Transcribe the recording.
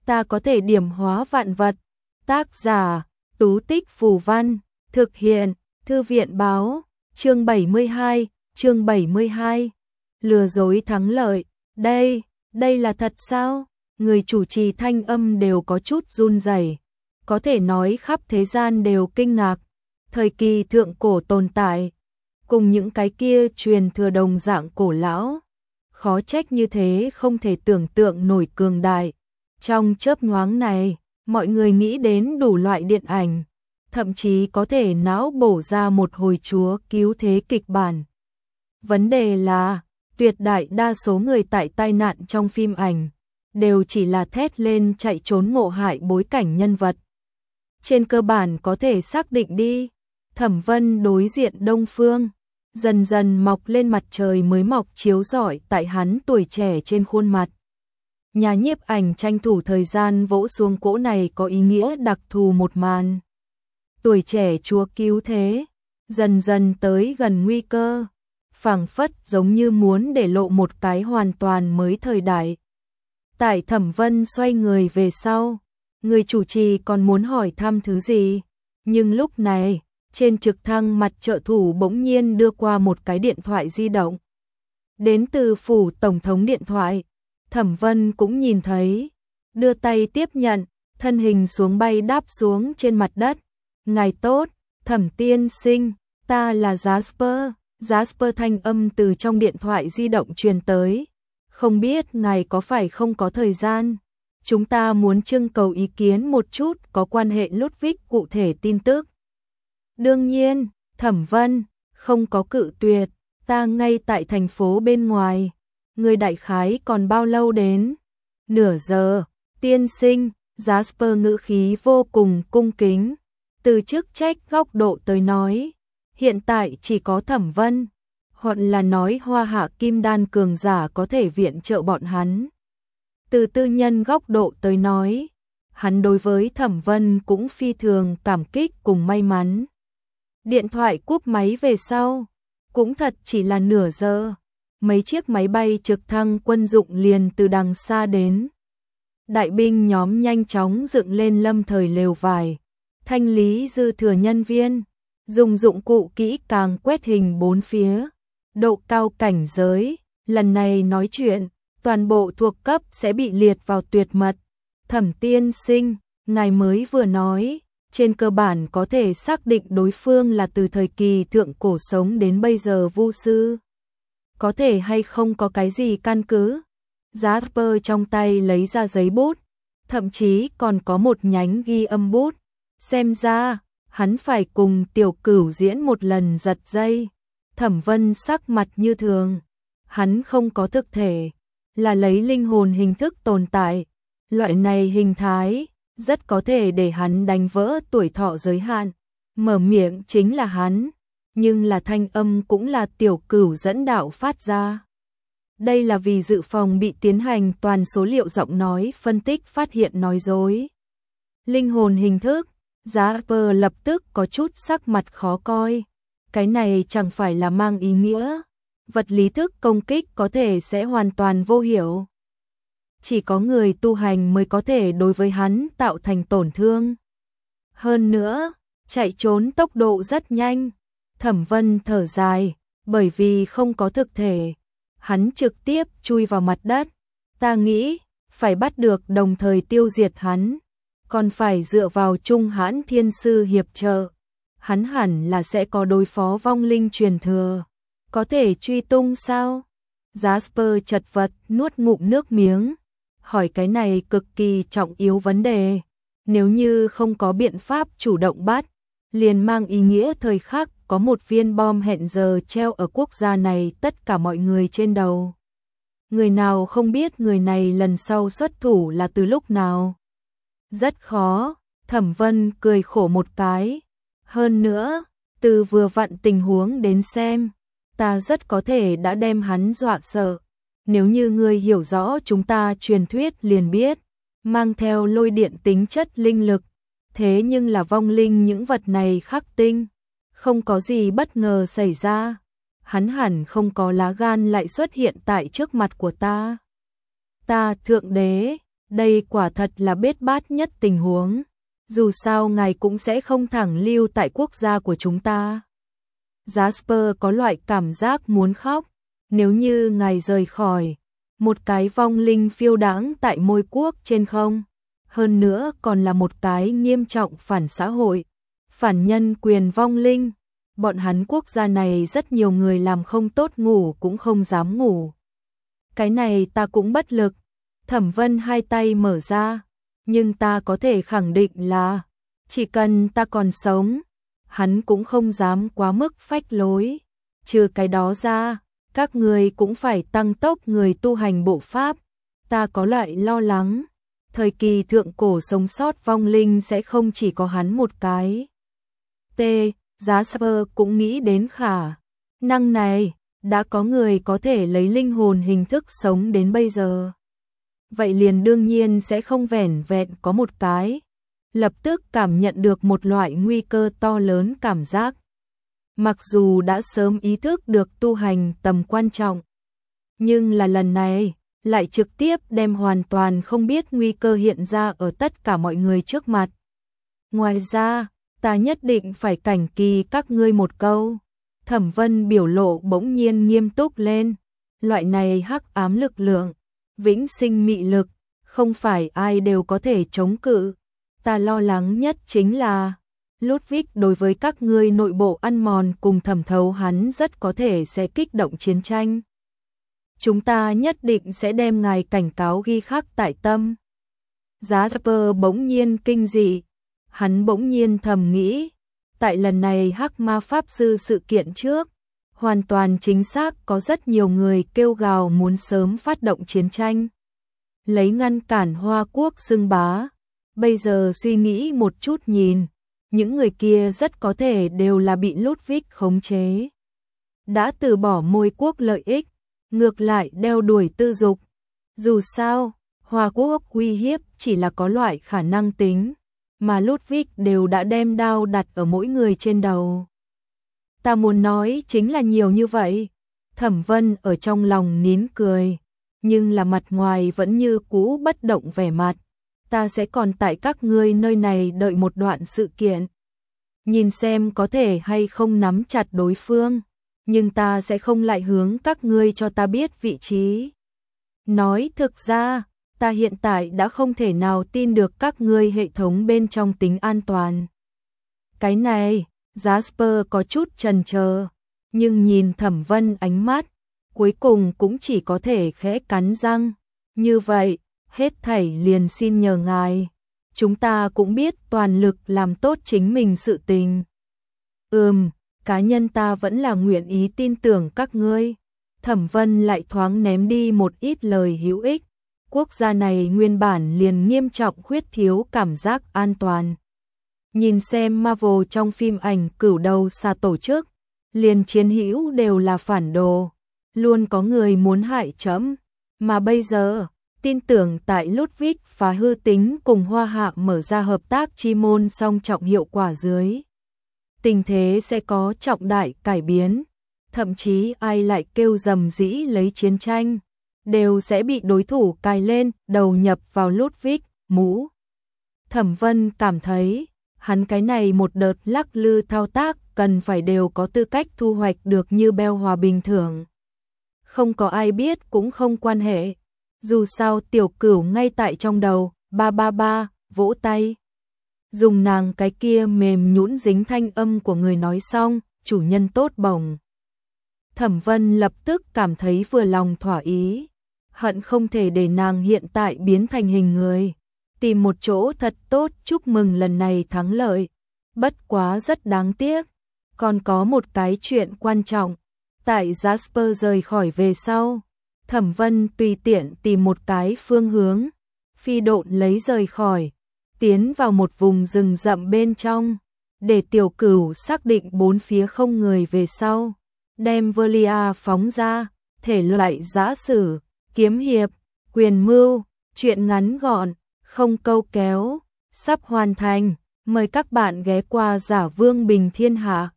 ta có thể điểm hóa vạn vật. Tác giả, Tú Tích Phù Văn, thực hiện, Thư viện báo, chương 72, lừa dối thắng lợi, đây là thật sao? Người chủ trì thanh âm đều có chút run rẩy, có thể nói khắp thế gian đều kinh ngạc, thời kỳ thượng cổ tồn tại, cùng những cái kia truyền thừa đồng dạng cổ lão, khó trách như thế không thể tưởng tượng nổi cường đại. Trong chớp nhoáng này, mọi người nghĩ đến đủ loại điện ảnh, thậm chí có thể não bổ ra một hồi chúa cứu thế kịch bản. Vấn đề là, tuyệt đại đa số người tại tai nạn trong phim ảnh, đều chỉ là thét lên chạy trốn ngộ hại bối cảnh nhân vật. Trên cơ bản có thể xác định đi, Thẩm Vân đối diện Đông Phương, dần dần mọc lên mặt trời mới mọc chiếu rọi tại hắn tuổi trẻ trên khuôn mặt. Nhà nhiếp ảnh tranh thủ thời gian vỗ xuống cỗ này có ý nghĩa đặc thù một màn. Tuổi trẻ chúa cứu thế, dần dần tới gần nguy cơ, phảng phất giống như muốn để lộ một cái hoàn toàn mới thời đại. Tại Thẩm Vân xoay người về sau, người chủ trì còn muốn hỏi thăm thứ gì, nhưng lúc này, trên trực thăng mặt trợ thủ bỗng nhiên đưa qua một cái điện thoại di động. Đến từ phủ tổng thống điện thoại, Thẩm Vân cũng nhìn thấy, đưa tay tiếp nhận, thân hình xuống bay đáp xuống trên mặt đất. Ngài tốt, Thẩm tiên sinh, ta là Jasper. Jasper thanh âm từ trong điện thoại di động truyền tới. Không biết ngài có phải không có thời gian? Chúng ta muốn trưng cầu ý kiến một chút có quan hệ Ludwig cụ thể tin tức. Đương nhiên, Thẩm Vân, không có cự tuyệt, ta ngay tại thành phố bên ngoài. Người đại khái còn bao lâu đến? Nửa giờ, tiên sinh, Jasper ngữ khí vô cùng cung kính. Từ chức trách góc độ tới nói, hiện tại chỉ có Thẩm Vân, hoặc là nói Hoa Hạ Kim Đan cường giả có thể viện trợ bọn hắn. Từ tư nhân góc độ tới nói, hắn đối với Thẩm Vân cũng phi thường cảm kích cùng may mắn. Điện thoại cúp máy về sau, cũng thật chỉ là nửa giờ, mấy chiếc máy bay trực thăng quân dụng liền từ đằng xa đến. Đại binh nhóm nhanh chóng dựng lên lâm thời lều vải, thanh lý dư thừa nhân viên, dùng dụng cụ kỹ càng quét hình bốn phía, độ cao cảnh giới, lần này nói chuyện, toàn bộ thuộc cấp sẽ bị liệt vào tuyệt mật. Thẩm tiên sinh, ngài mới vừa nói, trên cơ bản có thể xác định đối phương là từ thời kỳ thượng cổ sống đến bây giờ vu sư. Có thể hay không có cái gì căn cứ? Jasper trong tay lấy ra giấy bút, thậm chí còn có một nhánh ghi âm bút. Xem ra, hắn phải cùng Tiểu Cửu diễn một lần giật dây. Thẩm Vân sắc mặt như thường. Hắn không có thực thể, là lấy linh hồn hình thức tồn tại. Loại này hình thái, rất có thể để hắn đánh vỡ tuổi thọ giới hạn. Mở miệng chính là hắn, nhưng là thanh âm cũng là Tiểu Cửu dẫn đạo phát ra. Đây là vì dự phòng bị tiến hành toàn số liệu giọng nói phân tích phát hiện nói dối. Linh hồn hình thức, Jasper lập tức có chút sắc mặt khó coi. Cái này chẳng phải là mang ý nghĩa vật lý thức công kích có thể sẽ hoàn toàn vô hiệu. Chỉ có người tu hành mới có thể đối với hắn tạo thành tổn thương. Hơn nữa, chạy trốn tốc độ rất nhanh. Thẩm Vân thở dài, bởi vì không có thực thể, hắn trực tiếp chui vào mặt đất. Ta nghĩ, phải bắt được đồng thời tiêu diệt hắn, còn phải dựa vào Trung Hãn Thiên Sư hiệp trợ. Hắn hẳn là sẽ có đối phó vong linh truyền thừa. Có thể truy tung sao? Jasper chật vật nuốt ngụm nước miếng, hỏi cái này cực kỳ trọng yếu vấn đề. Nếu như không có biện pháp chủ động bắt, liền mang ý nghĩa thời khắc có một viên bom hẹn giờ treo ở quốc gia này tất cả mọi người trên đầu. Người nào không biết người này lần sau xuất thủ là từ lúc nào? Rất khó, Thẩm Vân cười khổ một cái. Hơn nữa, từ vừa vặn tình huống đến xem, ta rất có thể đã đem hắn dọa sợ. Nếu như ngươi hiểu rõ chúng ta truyền thuyết liền biết, mang theo lôi điện tính chất linh lực, thế nhưng là vong linh những vật này khắc tinh, không có gì bất ngờ xảy ra, hắn hẳn không có lá gan lại xuất hiện tại trước mặt của ta. Ta thượng đế, Đây quả thật là bết bát nhất tình huống. Dù sao ngài cũng sẽ không thẳng lưu tại quốc gia của chúng ta. Jasper có loại cảm giác muốn khóc. Nếu như ngài rời khỏi, một cái vong linh phiêu đãng tại môi quốc trên không, hơn nữa còn là một cái nghiêm trọng phản xã hội, phản nhân quyền vong linh. Bọn hắn quốc gia này rất nhiều người làm không tốt ngủ cũng không dám ngủ. Cái này ta cũng bất lực. Thẩm Vân hai tay mở ra, nhưng ta có thể khẳng định là chỉ cần ta còn sống, hắn cũng không dám quá mức phách lối. Trừ cái đó ra, các người cũng phải tăng tốc người tu hành bộ pháp. Ta có loại lo lắng, thời kỳ thượng cổ sống sót vong linh sẽ không chỉ có hắn một cái. Jasper cũng nghĩ đến khả năng này, đã có người có thể lấy linh hồn hình thức sống đến bây giờ. Vậy liền đương nhiên sẽ không vẻn vẹn có một cái. Lập tức cảm nhận được một loại nguy cơ to lớn cảm giác. Mặc dù đã sớm ý thức được tu hành tầm quan trọng, nhưng là lần này lại trực tiếp đem hoàn toàn không biết nguy cơ hiện ra ở tất cả mọi người trước mặt. Ngoài ra, ta nhất định phải cảnh kỳ các ngươi một câu. Thẩm Vân biểu lộ bỗng nhiên nghiêm túc lên. Loại này hắc ám lực lượng, vĩnh sinh mị lực, không phải ai đều có thể chống cự. Ta lo lắng nhất chính là Ludwig đối với các ngươi nội bộ ăn mòn cùng thẩm thấu, hắn rất có thể sẽ kích động chiến tranh. Chúng ta nhất định sẽ đem ngài cảnh cáo ghi khắc tại tâm. Jasper bỗng nhiên kinh dị. Hắn bỗng nhiên thầm nghĩ, tại lần này Hắc Ma Pháp Sư sự kiện trước, hoàn toàn chính xác có rất nhiều người kêu gào muốn sớm phát động chiến tranh, lấy ngăn cản Hoa Quốc xưng bá. Bây giờ suy nghĩ một chút nhìn, những người kia rất có thể đều là bị Ludwig khống chế, đã từ bỏ môi quốc lợi ích, ngược lại đeo đuổi tư dục. Dù sao, Hoa Quốc uy hiếp chỉ là có loại khả năng tính, mà Ludwig đều đã đem đao đặt ở mỗi người trên đầu. Ta muốn nói chính là nhiều như vậy. Thẩm Vân ở trong lòng nín cười, nhưng là mặt ngoài vẫn như cũ bất động vẻ mặt. Ta sẽ còn tại các ngươi nơi này đợi một đoạn sự kiện, nhìn xem có thể hay không nắm chặt đối phương, nhưng ta sẽ không lại hướng các ngươi cho ta biết vị trí. Nói thực ra, ta hiện tại đã không thể nào tin được các ngươi hệ thống bên trong tính an toàn. Cái này, Jasper có chút chần chờ, nhưng nhìn Thẩm Vân ánh mắt, cuối cùng cũng chỉ có thể khẽ cắn răng. Như vậy, hết thảy liền xin nhờ ngài. Chúng ta cũng biết toàn lực làm tốt chính mình sự tình. Cá nhân ta vẫn là nguyện ý tin tưởng các ngươi. Thẩm Vân lại thoáng ném đi một ít lời hữu ích. Quốc gia này nguyên bản liền nghiêm trọng khuyết thiếu cảm giác an toàn. Nhìn xem Marvel trong phim ảnh Cửu Đầu Xà tổ chức, liền chiến hữu đều là phản đồ, luôn có người muốn hại chấm. Mà bây giờ, tin tưởng tại Ludwig và hư tính cùng Hoa Hạ mở ra hợp tác chi môn song trọng hiệu quả dưới, tình thế sẽ có trọng đại cải biến. Thậm chí ai lại kêu rầm rĩ lấy chiến tranh, đều sẽ bị đối thủ cài lên đầu nhập vào Ludwig mũ. Thẩm Vân cảm thấy, hắn cái này một đợt lắc lư thao tác cần phải đều có tư cách thu hoạch được như beo hòa bình thưởng. Không có ai biết cũng không quan hệ. Dù sao Tiểu Cửu ngay tại trong đầu, ba ba ba, vỗ tay. Dùng nàng cái kia mềm nhũn dính thanh âm của người nói xong, chủ nhân tốt bổng. Thẩm Vân lập tức cảm thấy vừa lòng thỏa ý, hận không thể để nàng hiện tại biến thành hình người, tìm một chỗ thật tốt chúc mừng lần này thắng lợi. Bất quá rất đáng tiếc, còn có một cái chuyện quan trọng. Tại Jasper rời khỏi về sau, Thẩm Vân tùy tiện tìm một cái phương hướng, phi độn lấy rời khỏi, tiến vào một vùng rừng rậm bên trong, để Tiểu Cửu xác định bốn phía không người về sau, đem Velia phóng ra, thể loại giã sử, kiếm hiệp, quyền mưu, chuyện ngắn gọn, không câu kéo, sắp hoàn thành. Mời các bạn ghé qua Giả Vương Bình Thiên Hạ.